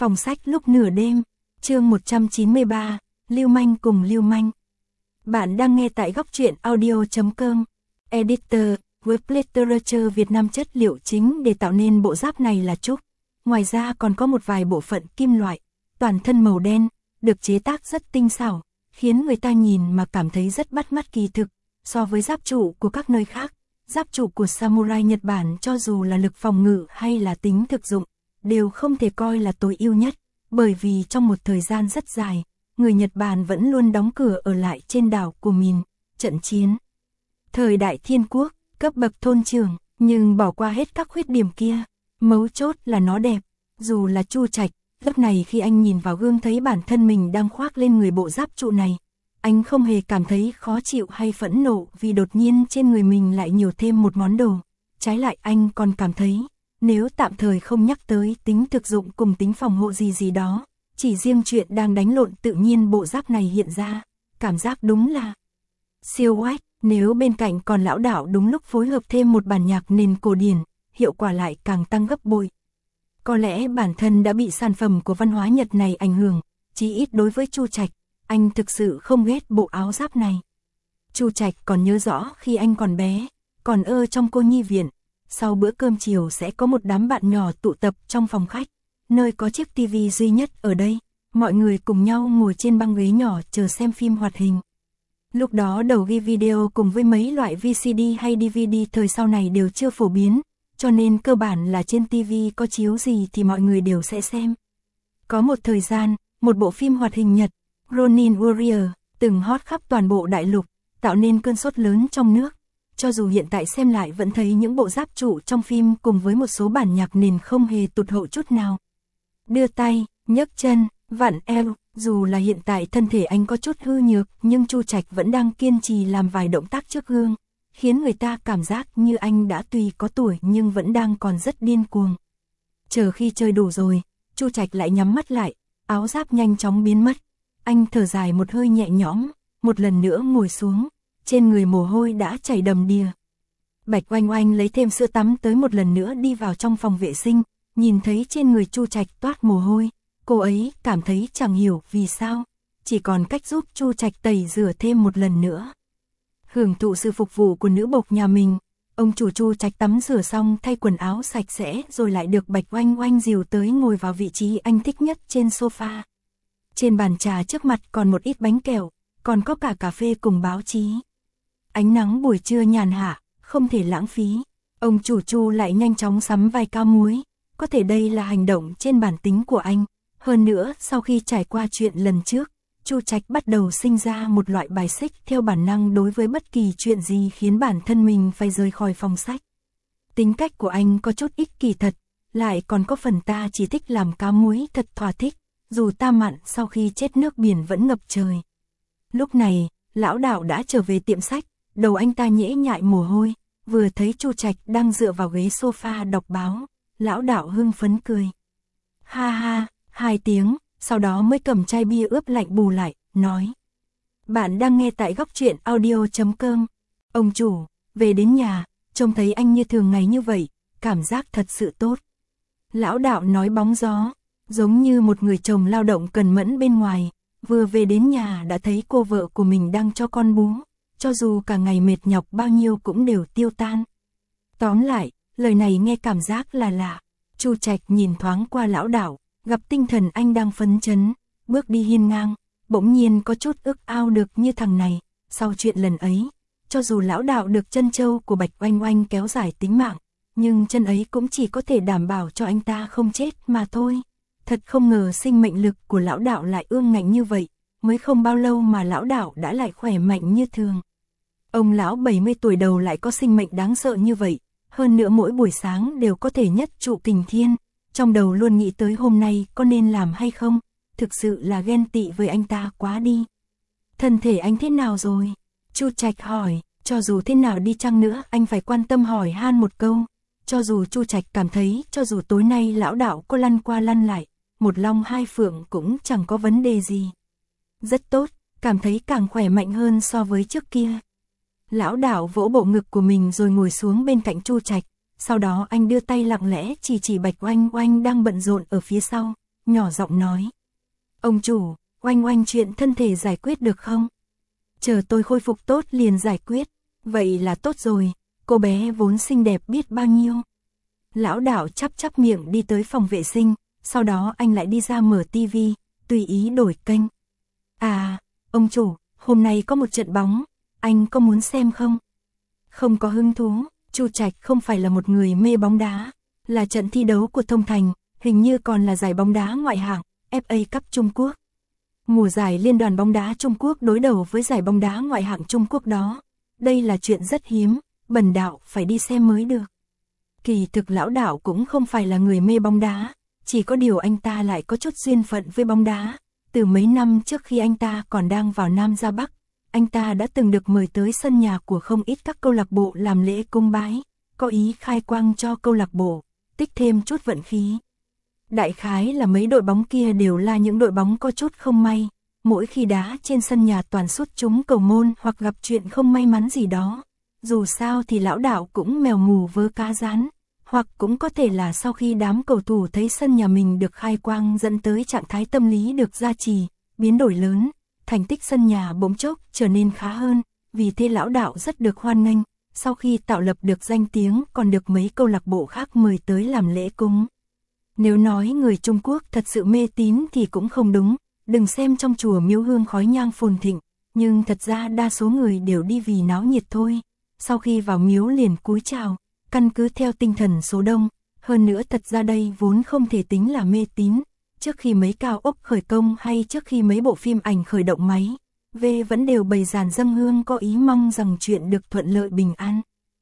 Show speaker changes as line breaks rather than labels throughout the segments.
Phòng sách lúc nửa đêm, chương 193, Lưu manh cùng Lưu manh. Bạn đang nghe tại góc truyện audio.com. Editor, với Literature Việt Nam. Chất liệu chính để tạo nên bộ giáp này là trúc. Ngoài ra còn có một vài bộ phận kim loại, toàn thân màu đen, được chế tác rất tinh xảo, khiến người ta nhìn mà cảm thấy rất bắt mắt kỳ thực. So với giáp trụ của các nơi khác, giáp trụ của samurai Nhật Bản cho dù là lực phòng ngự hay là tính thực dụng, đều không thể coi là tối ưu nhất, bởi vì trong một thời gian rất dài, người Nhật Bản vẫn luôn đóng cửa ở lại trên đảo của mình, trận chiến. Thời đại Thiên Quốc, cấp bậc thôn trưởng, nhưng bỏ qua hết các khuyết điểm kia, mấu chốt là nó đẹp. Dù là Chu Trạch, lúc này khi anh nhìn vào gương thấy bản thân mình đang khoác lên người bộ giáp trụ này, anh không hề cảm thấy khó chịu hay phẫn nộ vì đột nhiên trên người mình lại nhiều thêm một món đồ. Trái lại anh còn cảm thấy, nếu tạm thời không nhắc tới tính thực dụng cùng tính phòng hộ gì đó, chỉ riêng chuyện đang đánh lộn tự nhiên bộ giáp này hiện ra, cảm giác đúng là siêu oách. Nếu bên cạnh còn lão đạo đúng lúc phối hợp thêm một bản nhạc nền cổ điển, hiệu quả lại càng tăng gấp bội. Có lẽ bản thân đã bị sản phẩm của văn hóa Nhật này ảnh hưởng, chí ít đối với Chu Trạch, anh thực sự không ghét bộ áo giáp này. Chu Trạch còn nhớ rõ khi anh còn bé, còn trong cô nhi viện, sau bữa cơm chiều sẽ có một đám bạn nhỏ tụ tập trong phòng khách, nơi có chiếc tivi duy nhất ở đây, mọi người cùng nhau ngồi trên băng ghế nhỏ chờ xem phim hoạt hình. Lúc đó đầu ghi video cùng với mấy loại VCD hay DVD thời sau này đều chưa phổ biến, cho nên cơ bản là trên TV có chiếu gì thì mọi người đều sẽ xem. Có một thời gian, một bộ phim hoạt hình Nhật, Ronin Warrior, từng hot khắp toàn bộ đại lục, tạo nên cơn sốt lớn trong nước. Cho dù hiện tại xem lại vẫn thấy những bộ giáp trụ trong phim cùng với một số bản nhạc nền không hề tụt hậu chút nào. Đưa tay, nhấc chân, vặn eo, dù là hiện tại thân thể anh có chút hư nhược, nhưng Chu Trạch vẫn đang kiên trì làm vài động tác trước gương, khiến người ta cảm giác như anh đã tuy có tuổi nhưng vẫn đang còn rất điên cuồng. Chờ khi chơi đủ rồi, Chu Trạch lại nhắm mắt lại, áo giáp nhanh chóng biến mất. Anh thở dài một hơi nhẹ nhõm, một lần nữa ngồi xuống, trên người mồ hôi đã chảy đầm đìa. Bạch Oanh Oanh lấy thêm sữa tắm tới một lần nữa đi vào trong phòng vệ sinh, nhìn thấy trên người Chu Trạch toát mồ hôi, cô ấy cảm thấy chẳng hiểu vì sao, chỉ còn cách giúp Chu Trạch tẩy rửa thêm một lần nữa. Hưởng thụ sự phục vụ của nữ bộc nhà mình, ông chủ Chu Trạch tắm rửa xong thay quần áo sạch sẽ rồi lại được Bạch Oanh Oanh dìu tới ngồi vào vị trí anh thích nhất trên sofa. Trên bàn trà trước mặt còn một ít bánh kẹo, còn có cả cà phê cùng báo chí. Ánh nắng buổi trưa nhàn hạ, không thể lãng phí. Ông chủ Chu lại nhanh chóng sắm vài cao muối, có thể đây là hành động trên bản tính của anh. Hơn nữa, sau khi trải qua chuyện lần trước, Chu Trạch bắt đầu sinh ra một loại bài xích theo bản năng đối với bất kỳ chuyện gì khiến bản thân mình phải rời khỏi phòng sách. Tính cách của anh có chút ích kỷ thật, lại còn có phần ta chỉ thích làm cá muối thật thỏa thích, dù ta mặn sau khi chết nước biển vẫn ngập trời. Lúc này, lão đạo đã trở về tiệm sách, đầu anh ta nhễ nhại mồ hôi, vừa thấy Chu Trạch đang dựa vào ghế sofa đọc báo, lão đạo hưng phấn cười. Ha ha, 2 tiếng, sau đó mới cầm chai bia ướp lạnh bù lại, nói. Bạn đang nghe tại góc truyện audio.com. Ông chủ, về đến nhà, trông thấy anh như thường ngày như vậy, cảm giác thật sự tốt. Lão đạo nói bóng gió, giống như một người chồng lao động cần mẫn bên ngoài, vừa về đến nhà đã thấy cô vợ của mình đang cho con bú, cho dù cả ngày mệt nhọc bao nhiêu cũng đều tiêu tan. Tóm lại, lời này nghe cảm giác là lạ. Chu Trạch nhìn thoáng qua lão đạo, gặp tinh thần anh đang phấn chấn, bước đi hiên ngang, bỗng nhiên có chút ước ao được như thằng này. Sau chuyện lần ấy, cho dù lão đạo được chân châu của Bạch Oanh Oanh kéo dài tính mạng, nhưng chân ấy cũng chỉ có thể đảm bảo cho anh ta không chết mà thôi. Thật không ngờ sinh mệnh lực của lão đạo lại ương ngạnh như vậy, mới không bao lâu mà lão đạo đã lại khỏe mạnh như thường. Ông lão 70 tuổi đầu lại có sinh mệnh đáng sợ như vậy, hơn nữa mỗi buổi sáng đều có thể nhất trụ kình thiên, trong đầu luôn nghĩ tới hôm nay có nên làm hay không, thực sự là ghen tị với anh ta quá đi. Thân thể anh thế nào rồi? Chu Trạch hỏi, cho dù thế nào đi chăng nữa anh phải quan tâm hỏi han một câu. Cho dù Chu Trạch cảm thấy cho dù tối nay lão đạo có lăn qua lăn lại, một long hai phượng cũng chẳng có vấn đề gì. Rất tốt, cảm thấy càng khỏe mạnh hơn so với trước kia. Lão đạo vỗ bộ ngực của mình rồi ngồi xuống bên cạnh Chu Trạch, sau đó anh đưa tay lặng lẽ chỉ Bạch Oanh Oanh đang bận rộn ở phía sau, nhỏ giọng nói. Ông chủ, Oanh Oanh chuyện thân thể giải quyết được không? Chờ tôi khôi phục tốt liền giải quyết. Vậy là tốt rồi, cô bé vốn xinh đẹp biết bao nhiêu. Lão Đạo chắp chắp miệng đi tới phòng vệ sinh, sau đó anh lại đi ra mở tivi, tùy ý đổi kênh. À, ông chủ, hôm nay có một trận bóng, anh có muốn xem không? Không có hứng thú, Chu Trạch không phải là một người mê bóng đá, là trận thi đấu của Thông Thành, hình như còn là giải bóng đá ngoại hạng, FA Cup Trung Quốc. Mùa giải Liên đoàn bóng đá Trung Quốc đối đầu với giải bóng đá ngoại hạng Trung Quốc đó. Đây là chuyện rất hiếm, Bần Đạo phải đi xem mới được. Kỳ thực Lão Đạo cũng không phải là người mê bóng đá, chỉ có điều anh ta lại có chút duyên phận với bóng đá. Từ mấy năm trước khi anh ta còn đang vào Nam ra Bắc, anh ta đã từng được mời tới sân nhà của không ít các câu lạc bộ làm lễ cúng bái, có ý khai quang cho câu lạc bộ, tích thêm chút vận khí. Đại khái là mấy đội bóng kia đều là những đội bóng có chút không may, mỗi khi đá trên sân nhà toàn sút trúng cầu môn hoặc gặp chuyện không may mắn gì đó. Dù sao thì Lão Đạo cũng mèo mù vớ cá rán, hoặc cũng có thể là sau khi đám cầu thủ thấy sân nhà mình được khai quang dẫn tới trạng thái tâm lý được gia trì, biến đổi lớn, thành tích sân nhà bỗng chốc trở nên khá hơn, vì thế Lão Đạo rất được hoan nghênh, sau khi tạo lập được danh tiếng còn được mấy câu lạc bộ khác mời tới làm lễ cúng. Nếu nói người Trung Quốc thật sự mê tín thì cũng không đúng, đừng xem trong chùa miếu hương khói nhang phồn thịnh, nhưng thật ra đa số người đều đi vì náo nhiệt thôi, sau khi vào miếu liền cúi chào, căn cứ theo tinh thần số đông, hơn nữa thật ra đây vốn không thể tính là mê tín, trước khi mấy cao ốc khởi công hay trước khi mấy bộ phim ảnh khởi động máy, vẫn đều bày dàn dâng hương có ý mong rằng chuyện được thuận lợi bình an.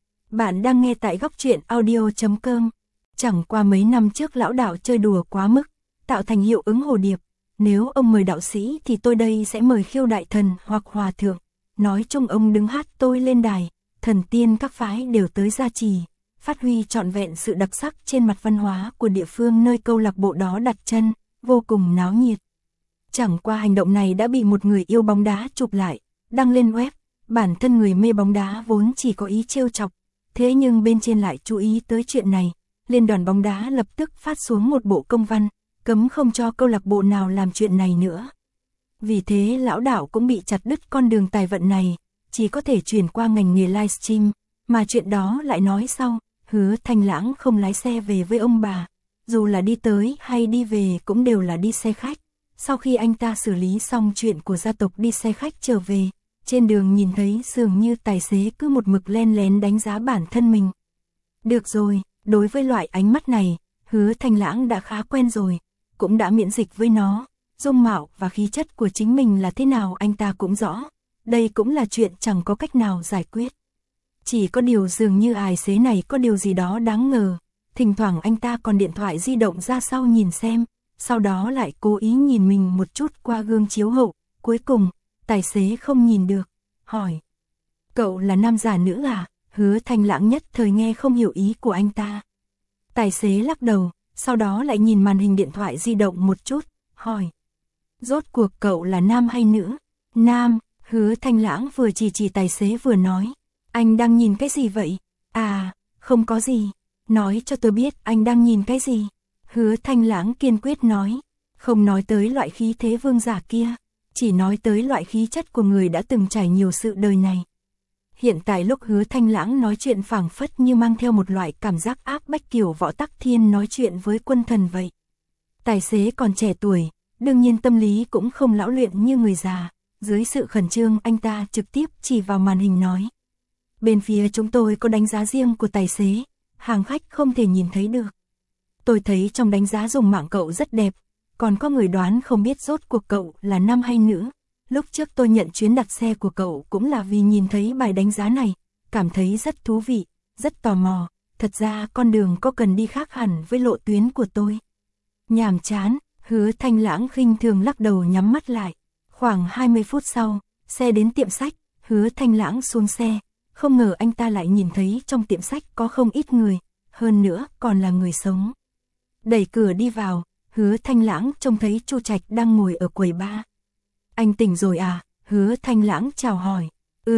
Bạn đang nghe tại góc truyện audio.com. Chẳng qua mấy năm trước Lão Đạo chơi đùa quá mức, tạo thành hiệu ứng hồ điệp. Nếu ông mời đạo sĩ thì tôi đây sẽ mời khiêu đại thần hoặc hòa thượng. Nói chung ông đứng hát tôi lên đài, thần tiên các phái đều tới gia trì, phát huy trọn vẹn sự đặc sắc trên mặt văn hóa của địa phương nơi câu lạc bộ đó đặt chân, vô cùng náo nhiệt. Chẳng qua hành động này đã bị một người yêu bóng đá chụp lại, đăng lên web. Bản thân người mê bóng đá vốn chỉ có ý trêu chọc, thế nhưng bên trên lại chú ý tới chuyện này. Liên đoàn bóng đá lập tức phát xuống một bộ công văn, cấm không cho câu lạc bộ nào làm chuyện này nữa. Vì thế Lão Đạo cũng bị chặt đứt con đường tài vận này, chỉ có thể chuyển qua ngành nghề livestream, mà chuyện đó lại nói sau, Hứa Thanh Lãng không lái xe về với ông bà, dù là đi tới hay đi về cũng đều là đi xe khách. Sau khi anh ta xử lý xong chuyện của gia tộc đi xe khách trở về, trên đường nhìn thấy dường như tài xế cứ một mực len lén đánh giá bản thân mình. Được rồi. Đối với loại ánh mắt này, Hứa Thanh Lãng đã khá quen rồi, cũng đã miễn dịch với nó, dung mạo và khí chất của chính mình là thế nào anh ta cũng rõ, đây cũng là chuyện chẳng có cách nào giải quyết. Chỉ có điều dường như tài xế này có điều gì đó đáng ngờ, thỉnh thoảng anh ta còn điện thoại di động ra sau nhìn xem, sau đó lại cố ý nhìn mình một chút qua gương chiếu hậu, cuối cùng, tài xế không nhìn được, hỏi. Cậu là nam giả nữ à? Hứa Thanh Lãng nhất thời nghe không hiểu ý của anh ta. Tài xế lắc đầu, sau đó lại nhìn màn hình điện thoại di động một chút, hỏi. Rốt cuộc cậu là nam hay nữ? Nam, Hứa Thanh Lãng vừa chỉ tài xế vừa nói. Anh đang nhìn cái gì vậy? À, không có gì. Nói cho tôi biết anh đang nhìn cái gì. Hứa Thanh Lãng kiên quyết nói. Không nói tới loại khí thế vương giả kia, chỉ nói tới loại khí chất của người đã từng trải nhiều sự đời này. Hiện tại lúc Hứa Thanh Lãng nói chuyện phảng phất như mang theo một loại cảm giác áp bách kiểu Võ Tắc Thiên nói chuyện với quân thần vậy. Tài xế còn trẻ tuổi, đương nhiên tâm lý cũng không lão luyện như người già, dưới sự khẩn trương anh ta trực tiếp chỉ vào màn hình nói. Bên phía chúng tôi có đánh giá riêng của tài xế, hàng khách không thể nhìn thấy được. Tôi thấy trong đánh giá dùng mạng cậu rất đẹp, còn có người đoán không biết rốt cuộc cậu là nam hay nữ. Lúc trước tôi nhận chuyến đặt xe của cậu cũng là vì nhìn thấy bài đánh giá này, cảm thấy rất thú vị, rất tò mò, thật ra con đường có cần đi khác hẳn với lộ tuyến của tôi. Nhàm chán, Hứa Thanh Lãng khinh thường lắc đầu nhắm mắt lại. Khoảng 20 phút sau, xe đến tiệm sách, Hứa Thanh Lãng xuống xe, không ngờ anh ta lại nhìn thấy trong tiệm sách có không ít người, hơn nữa còn là người sống. Đẩy cửa đi vào, Hứa Thanh Lãng trông thấy Chu Trạch đang ngồi ở quầy bar. Anh tỉnh rồi à? Hứa Thanh Lãng chào hỏi.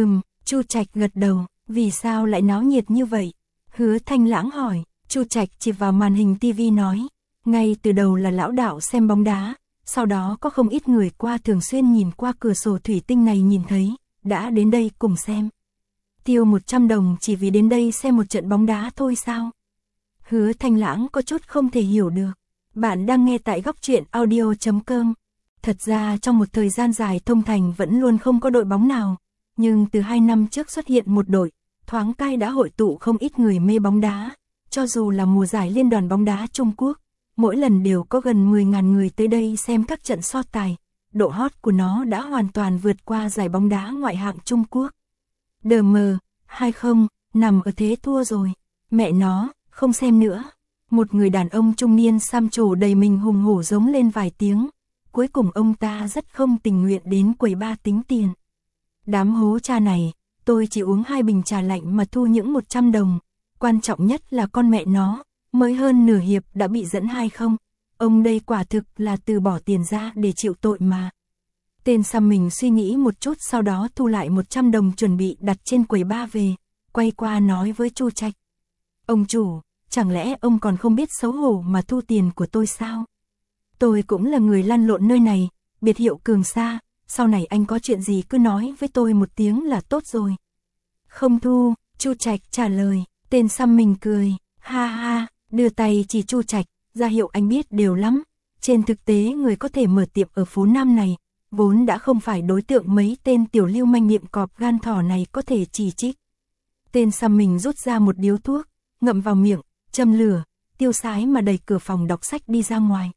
Chu Trạch gật đầu. Vì sao lại náo nhiệt như vậy? Hứa Thanh Lãng hỏi. Chu Trạch chỉ vào màn hình tivi nói. Ngay từ đầu là lão đạo xem bóng đá, sau đó có không ít người qua thường xuyên nhìn qua cửa sổ thủy tinh này nhìn thấy, đã đến đây cùng xem. Tiêu 100 đồng chỉ vì đến đây xem một trận bóng đá thôi sao? Hứa Thanh Lãng có chút không thể hiểu được. Bạn đang nghe tại góc truyện audio.com. Thật ra trong một thời gian dài Thông Thành vẫn luôn không có đội bóng nào, nhưng từ 2 năm trước xuất hiện một đội, thoáng cai đã hội tụ không ít người mê bóng đá. Cho dù là mùa giải Liên đoàn bóng đá Trung Quốc, mỗi lần đều có gần 10.000 người tới đây xem các trận so tài. Độ hot của nó đã hoàn toàn vượt qua giải bóng đá ngoại hạng Trung Quốc. DM20, nằm ở thế thua rồi. Mẹ nó, không xem nữa. Một người đàn ông trung niên xăm trổ đầy mình hùng hổ giống lên vài tiếng. Cuối cùng ông ta rất không tình nguyện đến quầy ba tính tiền. Đám hố cha này, tôi chỉ uống 2 bình trà lạnh mà thu những 100 đồng. Quan trọng nhất là con mẹ nó, mới hơn nửa hiệp đã bị dẫn 2-0. Ông đây quả thực là từ bỏ tiền ra để chịu tội mà. Tên xăm mình suy nghĩ một chút sau đó thu lại 100 đồng chuẩn bị đặt trên quầy ba về, quay qua nói với Chu Trạch. Ông chủ, chẳng lẽ ông còn không biết xấu hổ mà thu tiền của tôi sao? Tôi cũng là người lăn lộn nơi này, biệt hiệu Cường Sa, sau này anh có chuyện gì cứ nói với tôi một tiếng là tốt rồi. Không thu, Chu Trạch trả lời, tên xăm mình cười, ha ha, đưa tay chỉ Chu Trạch, ra hiệu anh biết đều lắm. Trên thực tế người có thể mở tiệm ở phố Nam này, vốn đã không phải đối tượng mấy tên tiểu lưu manh miệng cọp gan thỏ này có thể chỉ trích. Tên xăm mình rút ra một điếu thuốc, ngậm vào miệng, châm lửa, tiêu sái mà đẩy cửa phòng đọc sách đi ra ngoài.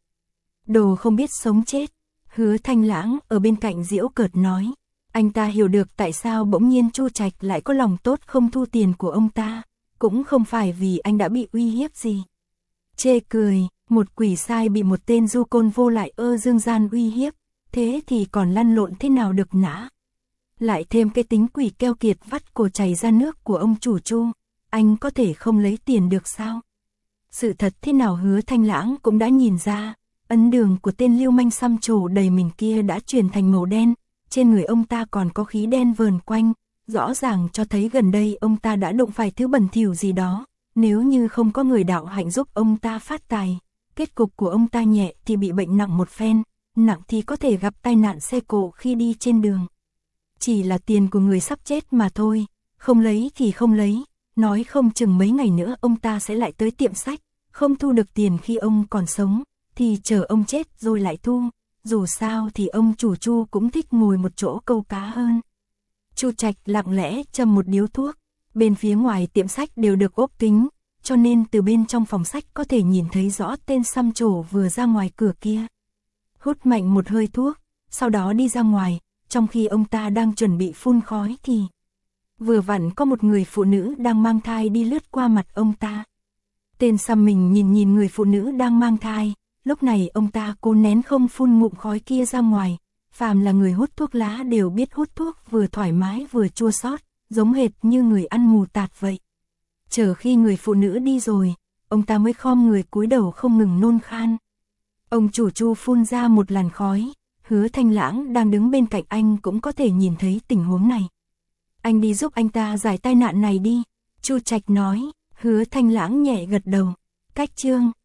Đồ không biết sống chết. Hứa Thanh Lãng ở bên cạnh giễu cợt nói. Anh ta hiểu được tại sao bỗng nhiên Chu Trạch lại có lòng tốt không thu tiền của ông ta. Cũng không phải vì anh đã bị uy hiếp gì. Chê cười, một quỷ sai bị một tên du côn vô lại dương gian uy hiếp. Thế thì còn lăn lộn thế nào được nã. Lại thêm cái tính quỷ keo kiệt vắt cổ chảy ra nước của ông chủ Chu. Anh có thể không lấy tiền được sao? Sự thật thế nào Hứa Thanh Lãng cũng đã nhìn ra. Ấn đường của tên lưu manh xăm trổ đầy mình kia đã chuyển thành màu đen, trên người ông ta còn có khí đen vờn quanh, rõ ràng cho thấy gần đây ông ta đã đụng phải thứ bẩn thỉu gì đó, nếu như không có người đạo hạnh giúp ông ta phát tài, kết cục của ông ta nhẹ thì bị bệnh nặng một phen, nặng thì có thể gặp tai nạn xe cộ khi đi trên đường. Chỉ là tiền của người sắp chết mà thôi, không lấy thì không lấy, nói không chừng mấy ngày nữa ông ta sẽ lại tới tiệm sách, không thu được tiền khi ông còn sống. Thì chờ ông chết rồi lại thu, dù sao thì ông chủ Chu cũng thích ngồi một chỗ câu cá hơn. Chu Trạch lặng lẽ châm một điếu thuốc, bên phía ngoài tiệm sách đều được ốp kính, cho nên từ bên trong phòng sách có thể nhìn thấy rõ tên xăm trổ vừa ra ngoài cửa kia. Hút mạnh một hơi thuốc, sau đó đi ra ngoài, trong khi ông ta đang chuẩn bị phun khói thì vừa vặn có một người phụ nữ đang mang thai đi lướt qua mặt ông ta. Tên xăm mình nhìn người phụ nữ đang mang thai. Lúc này ông ta cố nén không phun ngụm khói kia ra ngoài, phàm là người hút thuốc lá đều biết hút thuốc vừa thoải mái vừa chua xót, giống hệt như người ăn mù tạt vậy. Chờ khi người phụ nữ đi rồi, ông ta mới khom người cúi đầu không ngừng nôn khan. Ông chủ Chu phun ra một làn khói, Hứa Thanh Lãng đang đứng bên cạnh anh cũng có thể nhìn thấy tình huống này. Anh đi giúp anh ta giải tai nạn này đi, Chu Trạch nói, Hứa Thanh Lãng nhẹ gật đầu, cách chương.